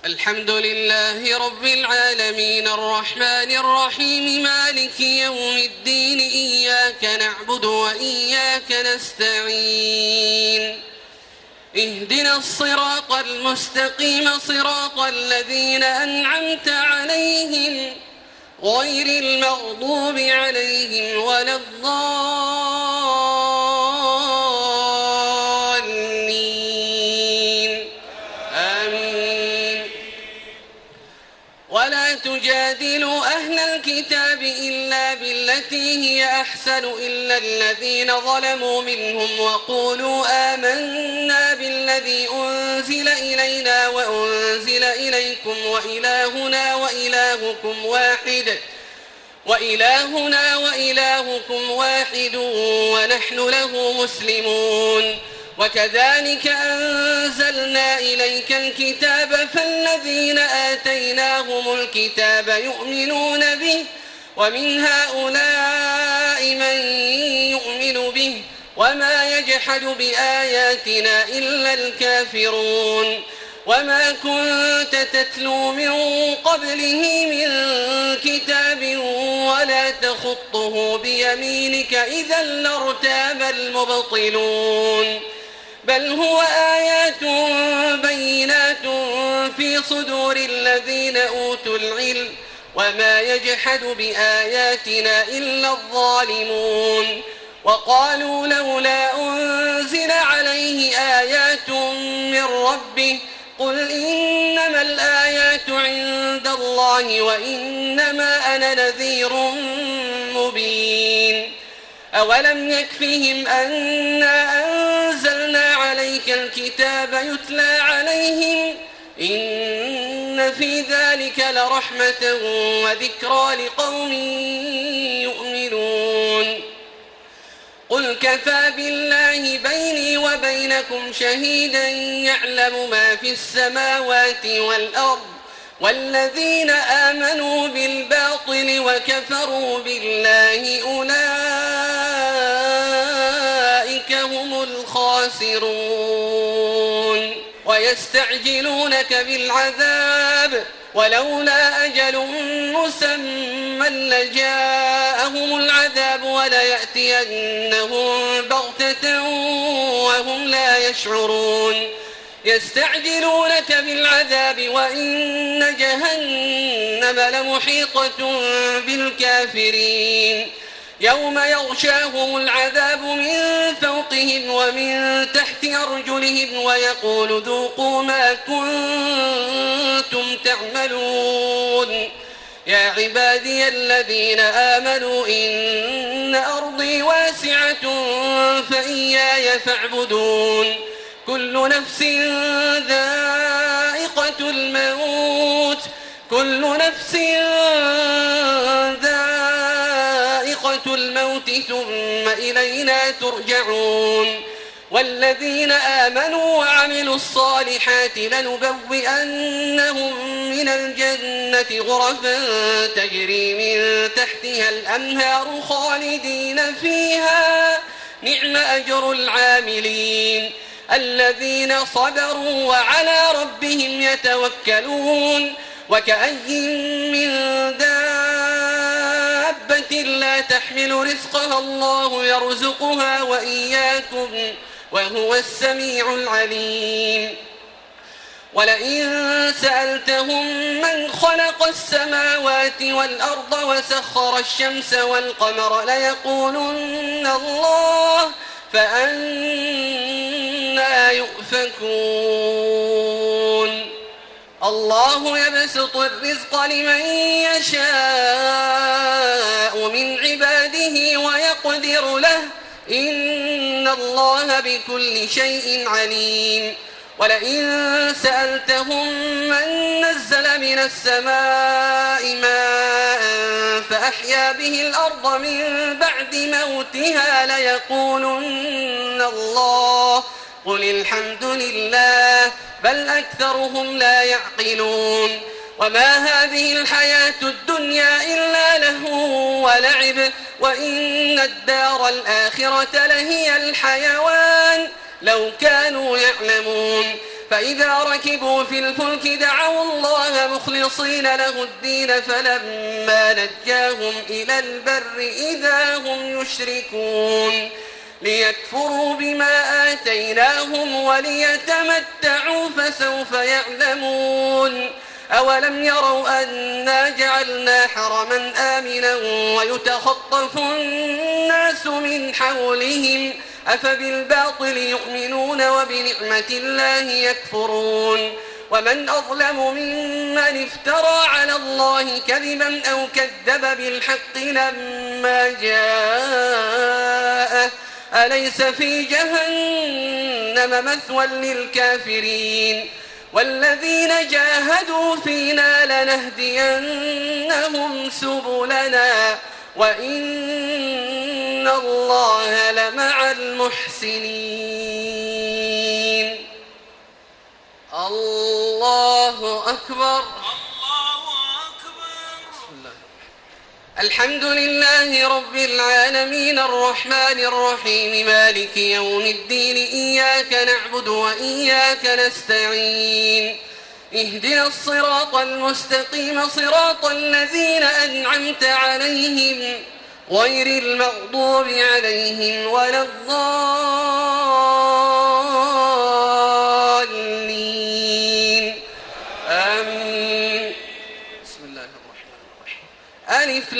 الحمد لله رب العالمين الرحمن الرحيم مالك يوم الدين إياك نعبد وإياك نستعين اهدنا الصراط المستقيم صراط الذين أنعمت عليهم غير المغضوب عليهم ولا الضالين آمين. ولا تجادلوا أهل الكتاب إلا بالتي هي أحسن إلا الذين ظلموا منهم وقولوا آمنا بالذي أنزل إلينا وأنزل إليكم وإلهنا وإلهكم واحد ونحن له مسلمون. وكذلك أنزلنا إليك الكتاب فالذين آتيناهم الكتاب يؤمنون به ومن هؤلاء من يؤمن به وما يجحد بآياتنا إلا الكافرون. وما كنت تتلو من قبله من كتاب ولا تخطه بيمينك إذا لارتاب المبطلون. بل هو آيات بينات في صدور الذين أوتوا العلم وما يجحد بآياتنا إلا الظالمون. وقالوا لولا أنزل عليه آيات من ربه قل إنما الآيات عند الله وإنما أنا نذير مبين. أولم يكفهم أنا أنزلنا عليك الكتاب يتلى عليهم إن في ذلك لرحمة وذكرى لقوم يؤمنون. قل كفى بالله بيني وبينكم شهيدا يعلم ما في السماوات والأرض والذين آمنوا بالباطل وكفروا بالله أولئك هم الخاسرون. ويستعجلونك بالعذاب ولولا أجل مسمى لجاءهم العذاب وليأتينهم بغتة وهم لا يشعرون. يستعجلونك بالعذاب وإن جهنم لمحيطة بالكافرين. يوم يغشاهم العذاب من فوقهم ومن تحت أرجلهم ويقول ذوقوا ما كنتم تعملون. يا عبادي الذين آمنوا إن أرضي واسعة فإياي فاعبدون. كل نفس ذائقة الموت ثم إلينا ترجعون. والذين آمنوا وعملوا الصالحات لنبوئنهم من الجنة غرفا تجري من تحتها الأنهار خالدين فيها نعم أجر العاملين الذين صبروا وعلى ربهم يتوكلون. وكأي من دابة لا تحمل رزقها الله يرزقها وإياكم وهو السميع العليم. ولئن سألتهم من خلق السماوات والأرض وسخر الشمس والقمر ليقولن الله فأنى يؤفكون. الله يبسط الرزق لمن يشاء من عباده ويقدر له إن الله بكل شيء عليم. ولئن سألتهم من نزل من السماء ماء فأحيا به الأرض من بعد موتها ليقولن الله قل الحمد لله بل أكثرهم لا يعقلون. وما هذه الحياة الدنيا إلا لهو ولعب وإن الدار الآخرة لهي الحيوان لو كانوا يعلمون. فإذا ركبوا في الفلك دعوا الله مخلصين له الدين فلما نجاهم إلى البر إذا هم يشركون ليكفروا بما آتيناهم وليتمتعوا فسوف يعلمون أولم يروا أنا جعلنا حرما آمنا ويتخطف الناس من حولهم أفبالباطل يؤمنون وبنعمة الله يكفرون ومن أظلم ممن افترى على الله كذبا أو كذب بالحق لما جاءه أليس في جهنم مثوى للكافرين والذين جاهدوا فينا لنهدينهم سبلنا وإن الله لمع المحسنين. الله أكبر. الحمد لله رب العالمين الرحمن الرحيم مالك يوم الدين إياك نعبد وإياك نستعين اهدنا الصراط المستقيم صراط الذين أنعمت عليهم غير المغضوب عليهم ولا الضالين آمين. بسم الله الرحمن الرحيم ألف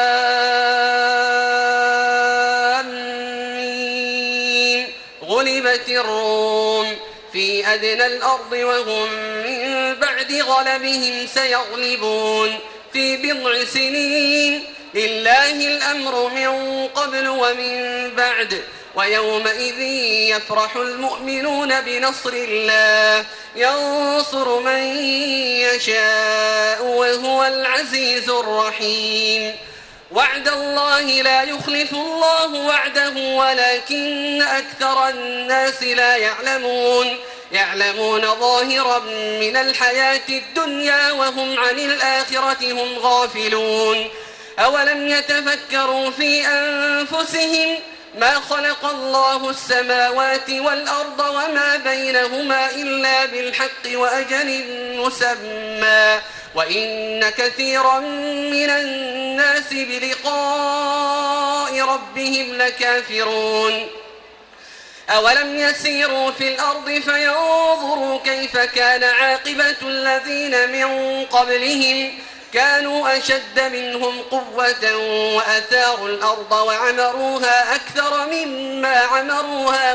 لام ميم غلبت الروم في أدنى الأرض وهم من بعد غلبهم سيغلبون في بضع سنين لله الأمر من قبل ومن بعد ويومئذ يفرح المؤمنون بنصر الله ينصر من يشاء وهو العزيز الرحيم. وعد الله لا يخلف الله وعده ولكن أكثر الناس لا يعلمون ظاهرا من الحياة الدنيا وهم عن الآخرة هم غافلون. أولم يتفكروا في أنفسهم ما خلق الله السماوات والأرض وما بينهما إلا بالحق وأجل مسمى وإن كثيرا من الناس بلقاء ربهم لكافرون. أولم يسيروا في الأرض فينظروا كيف كان عاقبة الذين من قبلهم كانوا أشد منهم قوة وأثاروا الأرض وعمروها أكثر مما عمروها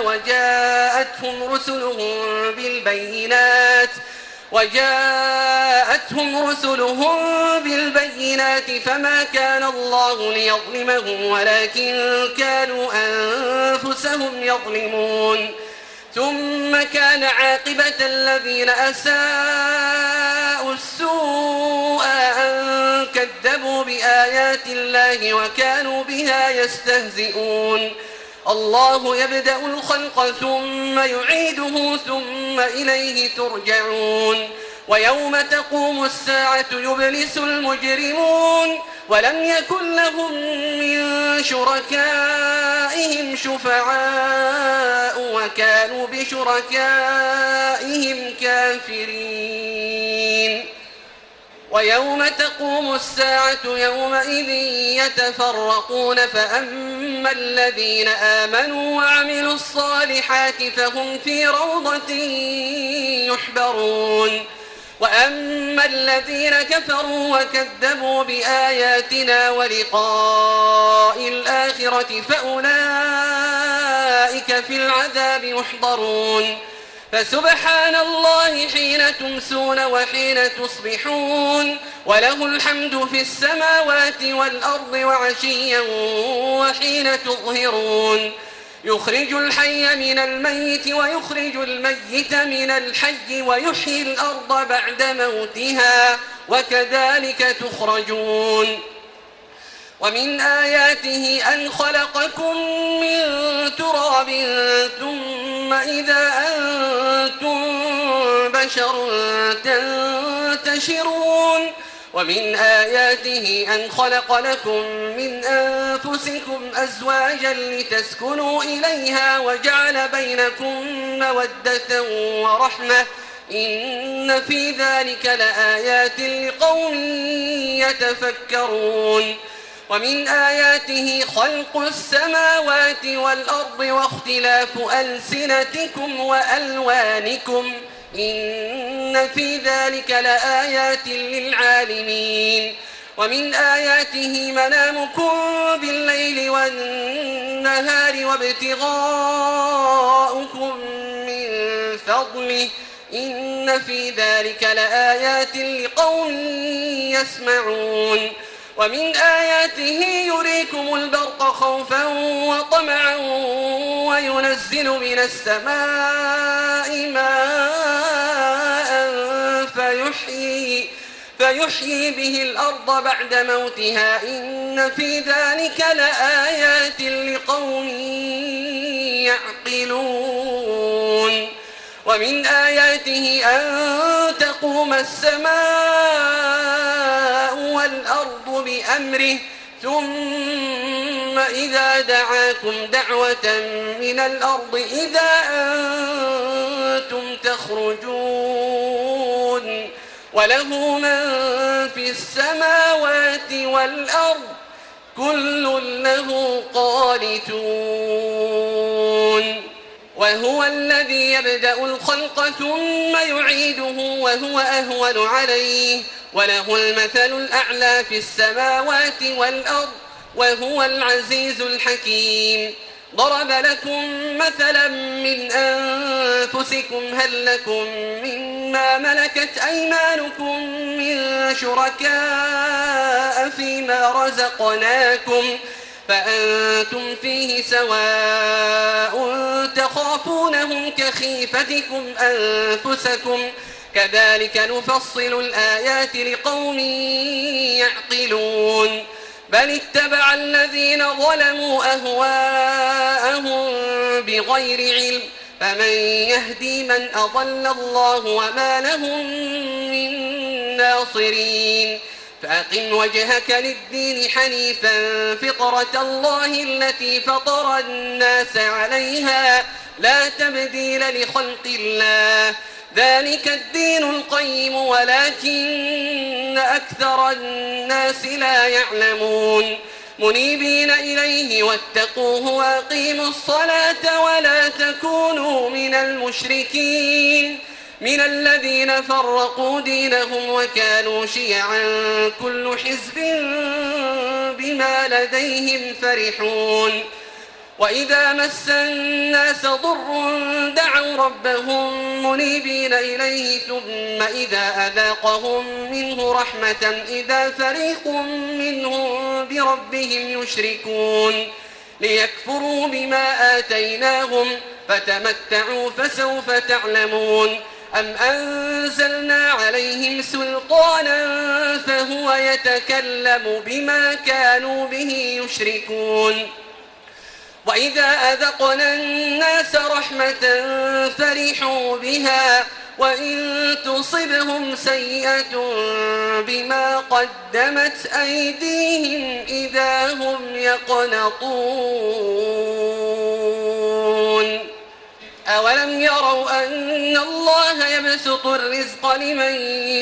وجاءتهم رسلهم بالبينات فما كان الله ليظلمهم ولكن كانوا أنفسهم يظلمون. ثم كان عاقبة الذين أساءوا السوء أن كذبوا بآيات الله وكانوا بها يستهزئون. الله يبدأ الخلق ثم يعيده ثم إليه ترجعون. ويوم تقوم الساعة يبلس المجرمون ولم يكن لهم من شركائهم شفعاء وكانوا بشركائهم كافرين. ويوم تقوم الساعة يومئذ يتفرقون فأما الذين آمنوا وعملوا الصالحات فهم في روضة يحبرون وأما الذين كفروا وكذبوا بآياتنا ولقاء الآخرة فأولئك في العذاب محضرون. فسبحان الله حين تمسون وحين تصبحون وله الحمد في السماوات والأرض وعشيا وحين تظهرون. يخرج الحي من الميت ويخرج الميت من الحي ويحيي الأرض بعد موتها وكذلك تخرجون. ومن آياته أن خلقكم من تراب ثم إذا أنتم بشر تنتشرون. ومن آياته أن خلق لكم من أنفسكم أزواجا لتسكنوا إليها وجعل بينكم مودة ورحمة إن في ذلك لآيات لقوم يتفكرون ومن آياته خلق السماوات والأرض واختلاف ألسنتكم وألوانكم إن في ذلك لآيات للعالمين ومن آياته منامكم بالليل والنهار وابتغاؤكم من فضله إن في ذلك لآيات لقوم يسمعون ومن آياته يريكم البرق خوفا وطمعا وينزل من السماء ماء فيحيي به الأرض بعد موتها إن في ذلك لآيات لقوم يعقلون ومن آياته أن تقوم السماء والأرض بأمره ثم إذا دعاكم دعوة من الأرض إذا أنتم تخرجون وله من في السماوات والأرض كل له قانتون وهو الذي يبدأ الخلق ثم يعيده وهو أهون عليه وله المثل الأعلى في السماوات والأرض وهو العزيز الحكيم ضرب لكم مثلا من أنفسكم هل لكم مما ملكت أيمانكم من شركاء فيما رزقناكم فأنتم فيه سواء تخافونهم كخيفتكم أنفسكم كذلك نفصل الآيات لقوم يعقلون بل اتبع الذين ظلموا أهواءهم بغير علم فمن يهدي من أضل الله وما لهم من ناصرين فأقم وجهك للدين حنيفا فطرة الله التي فطر الناس عليها لا تبديل لخلق الله ذلك الدين القيم ولكن أكثر الناس لا يعلمون منيبين إليه واتقوه وأقيموا الصلاة ولا تكونوا من المشركين من الذين فرقوا دينهم وكانوا شيعا كل حزب بما لديهم فرحون وإذا مس الناس ضر دعوا ربهم منيبين إليه ثم إذا أذاقهم منه رحمة إذا فريق منهم بربهم يشركون ليكفروا بما آتيناهم فتمتعوا فسوف تعلمون أم أنزلنا عليهم سلطانا فهو يتكلم بما كانوا به يشركون وإذا أذقنا الناس رحمة فرحوا بها وإن تصبهم سيئة بما قدمت أيديهم إذا هم يقنطون أولم يروا أن الله يبسط الرزق لمن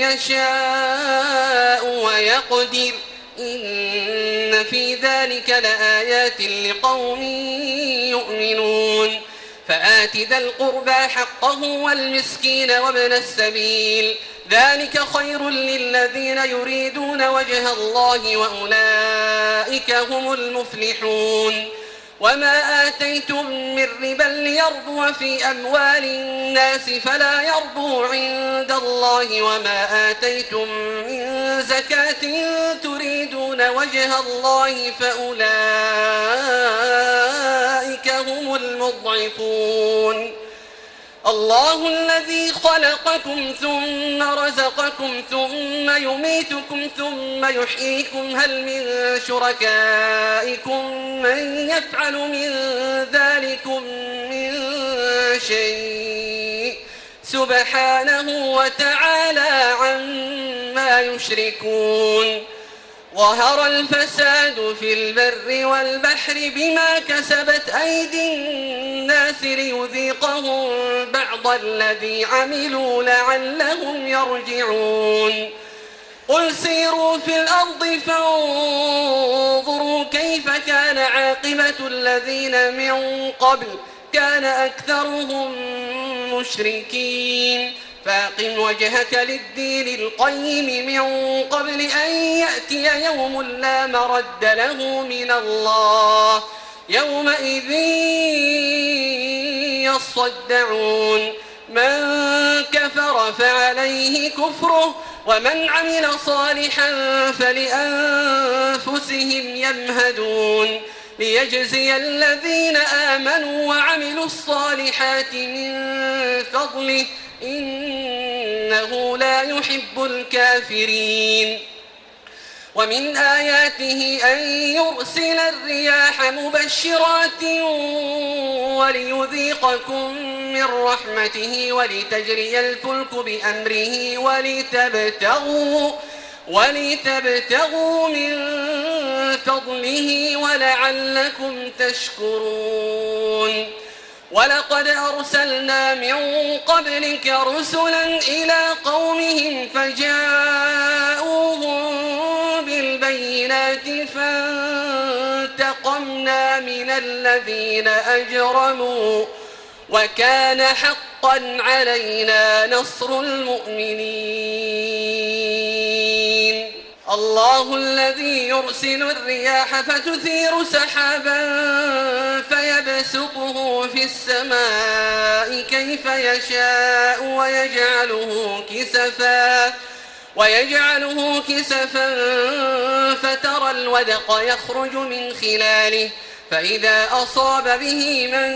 يشاء ويقدر إن في ذلك لآيات لقوم يؤمنون فآت ذا القربى حقه والمسكين وابن السبيل ذلك خير للذين يريدون وجه الله وأولئك هم المفلحون وما آتيتم من ربا ليربو في أموال الناس فلا يربو عند الله وما آتيتم من زكاة تريدون وجه الله فأولئك هم المضعفون الله الذي خلقكم ثم رزقكم ثم يميتكم ثم يحييكم هل من شركائكم من يفعل من ذلكم من شيء سبحانه وتعالى عما يشركون ظهر الفساد في البر والبحر بما كسبت أيدي الناس ليذيقهم بعض الذي عملوا لعلهم يرجعون قل سيروا في الأرض فانظروا كيف كان عاقبة الذين من قبل كان أكثرهم مشركين فاقم وجهك للدين القيم من قبل أن يأتي يوم لا مرد له من الله يومئذ يصدعون من كفر فعليه كفره ومن عمل صالحا فلأنفسهم يمهدون ليجزي الذين آمنوا وعملوا الصالحات من فضله إنه لا يحب الكافرين ومن آياته أن يرسل الرياح مبشرات وليذيقكم من رحمته ولتجري الفلك بأمره ولتبتغوا من فضله ولعلكم تشكرون ولقد أرسلنا من قبلك رسلا إلى قومهم فجاءوهم بالبينات فانتقمنا من الذين أجرموا وكان حقا علينا نصر المؤمنين الله الذي يرسل الرياح فتثير سحابا فيبسطه في السماء كيف يشاء ويجعله كسفا فترى الودق يخرج من خلاله فإذا أصاب به من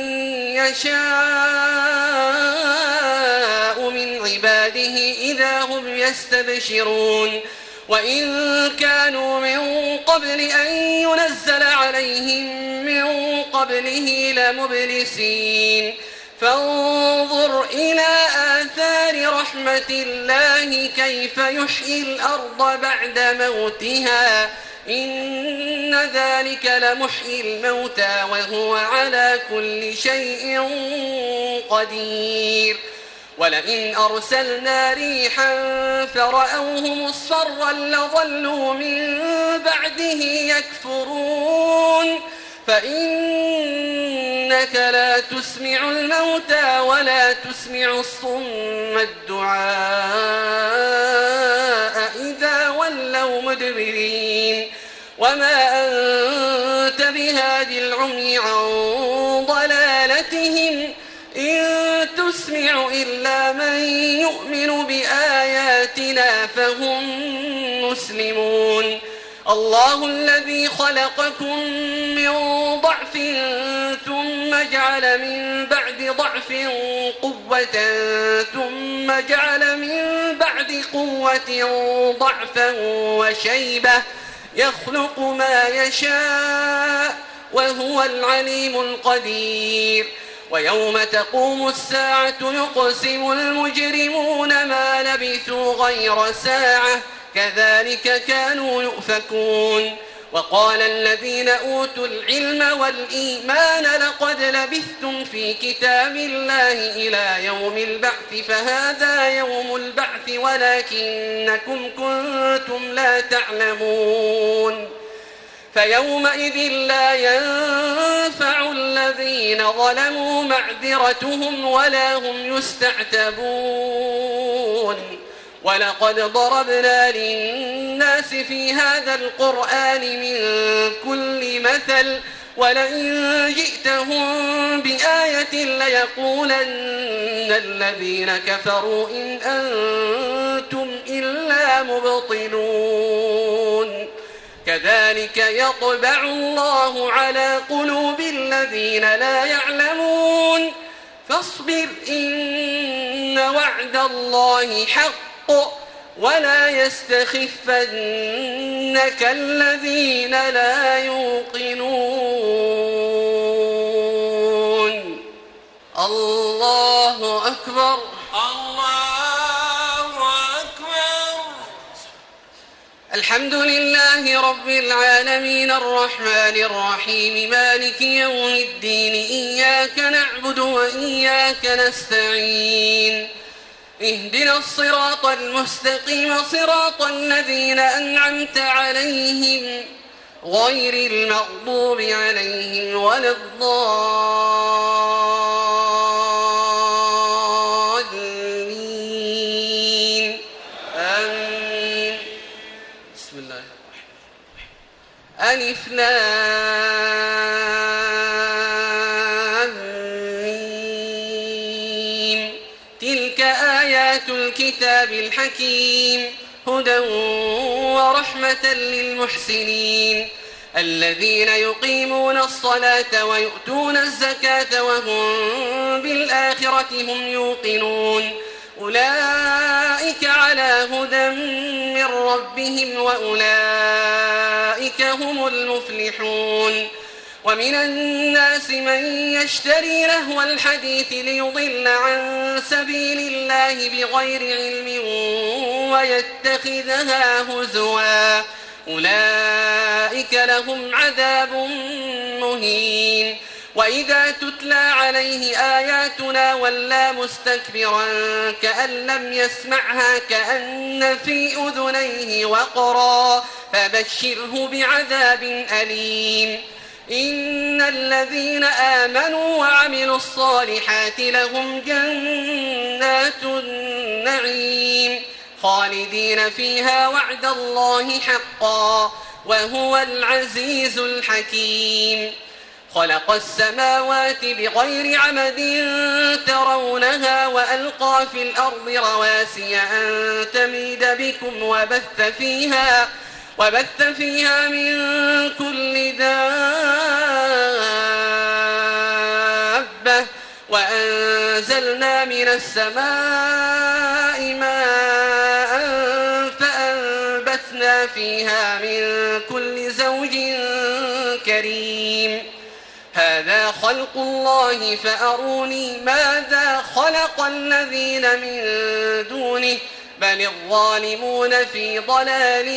يشاء من عباده إذا هم يستبشرون وإن كانوا من قبل أن ينزل عليهم من قبله لمبلسين فانظر إلى آثار رحمة الله كيف يحيي الأرض بعد موتها إن ذلك لمحيي الموتى وهو على كل شيء قدير ولئن أرسلنا ريحا فرأوه مصفرا لظلوا من بعده يكفرون فإنك لا تسمع الموتى ولا تسمع الصم الدعاء إذا ولوا مدبرين وما أنت بهاد العمي عن ضلالتهم إن تسمع إلا من يؤمن بآياتنا فهم مسلمون الله الذي خلقكم من ضعف ثم جعل من بعد ضعف قوة ثم جعل من بعد قوة ضعفا وشيبة يخلق ما يشاء وهو العليم القدير ويوم تقوم الساعة يقسم المجرمون ما لبثوا غير ساعة كذلك كانوا يؤفكون وقال الذين أوتوا العلم والإيمان لقد لبثتم في كتاب الله إلى يوم البعث فهذا يوم البعث ولكنكم كنتم لا تعلمون فيومئذ لا ينفع الذين ظلموا معذرتهم ولا هم يستعتبون ولقد ضربنا للناس في هذا القرآن من كل مثل ولئن جئتهم بآية ليقولن الذين كفروا إن أنتم إلا مبطلون كذلك يطبع الله على قلوب الذين لا يعلمون فاصبر إن وعد الله حق ولا يستخفنك الذين لا يوقنون الله أكبر الله أكبر الحمد لله رب العالمين الرحمن الرحيم مالك يوم الدين إياك نعبد وإياك نستعين اهدنا الصراط المستقيم صراط الذين أنعمت عليهم غير المغضوب عليهم ولا الضالين آمين. بسم الله الرحمن الرحيم ألف لام ميم تلك آيات الكتاب الحكيم هدى ورحمة للمحسنين الذين يقيمون الصلاة ويؤتون الزكاة وهم بالآخرة هم يوقنون أولئك على هدى من ربهم وأولئك هم المفلحون ومن الناس من يشتري لهو الحديث ليضل عن سبيل الله بغير علم ويتخذها هزوا أولئك لهم عذاب مهين وإذا تتلى عليه آياتنا ولى مستكبرا كأن لم يسمعها كأن في أذنيه وقرا فبشره بعذاب أليم إن الذين آمنوا وعملوا الصالحات لهم جنات النعيم خالدين فيها وعد الله حقا وهو العزيز الحكيم خلق السماوات بغير عمد ترونها وألقى في الأرض رواسي أن تميد بكم وبث فيها من كل دابة وأنزلنا من السماء ماء فأنبتنا فيها من كل زوج كريم هذا خلق الله فأروني ماذا خلق الذين من دونه بل الظالمون في ضلال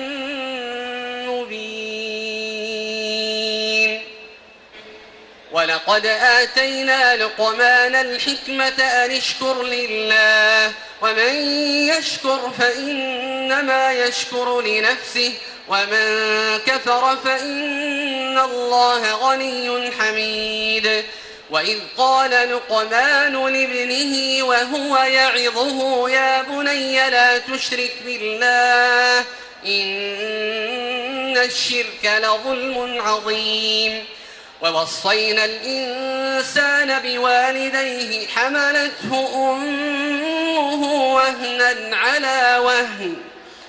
مبين ولقد آتينا لقمان الحكمة أن اشكر لله ومن يشكر فإنما يشكر لنفسه ومن كفر فإن الله غني حميد وإذ قال لقمان لابنه وهو يعظه يا بني لا تشرك بالله إن الشرك لظلم عظيم ووصينا الإنسان بوالديه حملته أمه وهنا على وهن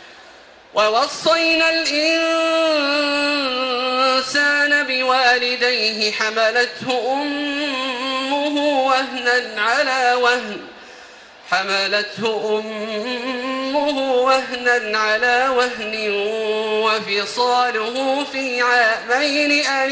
حملته أمه وهنا على وهن وفصاله في عامين أن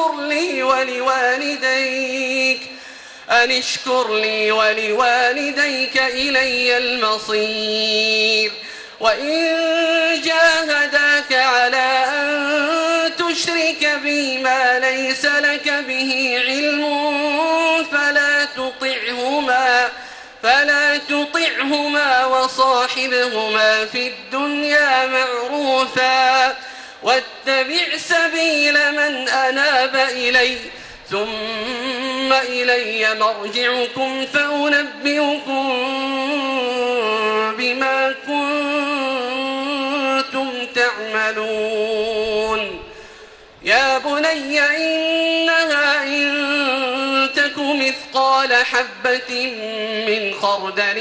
اشكر لي ولوالديك إلي المصير وإن جاهداك على أن تشرك بي ما ليس لك به علم فلا تطعهما وصاحبهما في الدنيا معروفا واتبع سبيل من أناب إلي ثم إلي مرجعكم فأنبئكم بما كنتم تعملون يا بني إنها إن تك مثقال حبة من خردل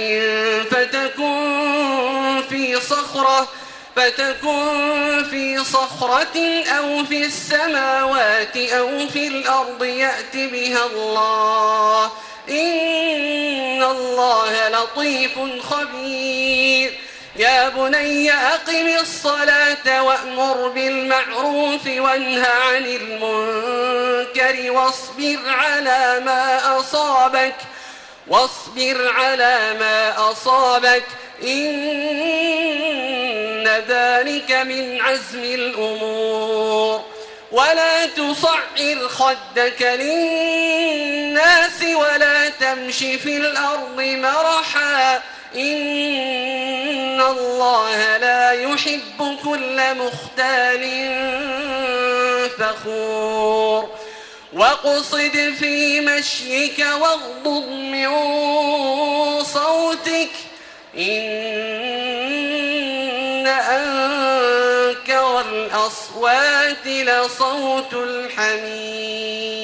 فتكن في صخرة أو في السماوات أو في الأرض يأت بها الله إن الله لطيف خبير يا بني أقم الصلاة وأمر بالمعروف وانه عن المنكر واصبر على ما أصابك إن ذلك من عزم الأمور. ولا تصعر خدك للناس ولا تمش في الأرض مرحا إن الله لا يحب كل مختال فخور. واقصد في مشيك واغضض من صوتك إن أنكر الأصوات لصوت الحمير.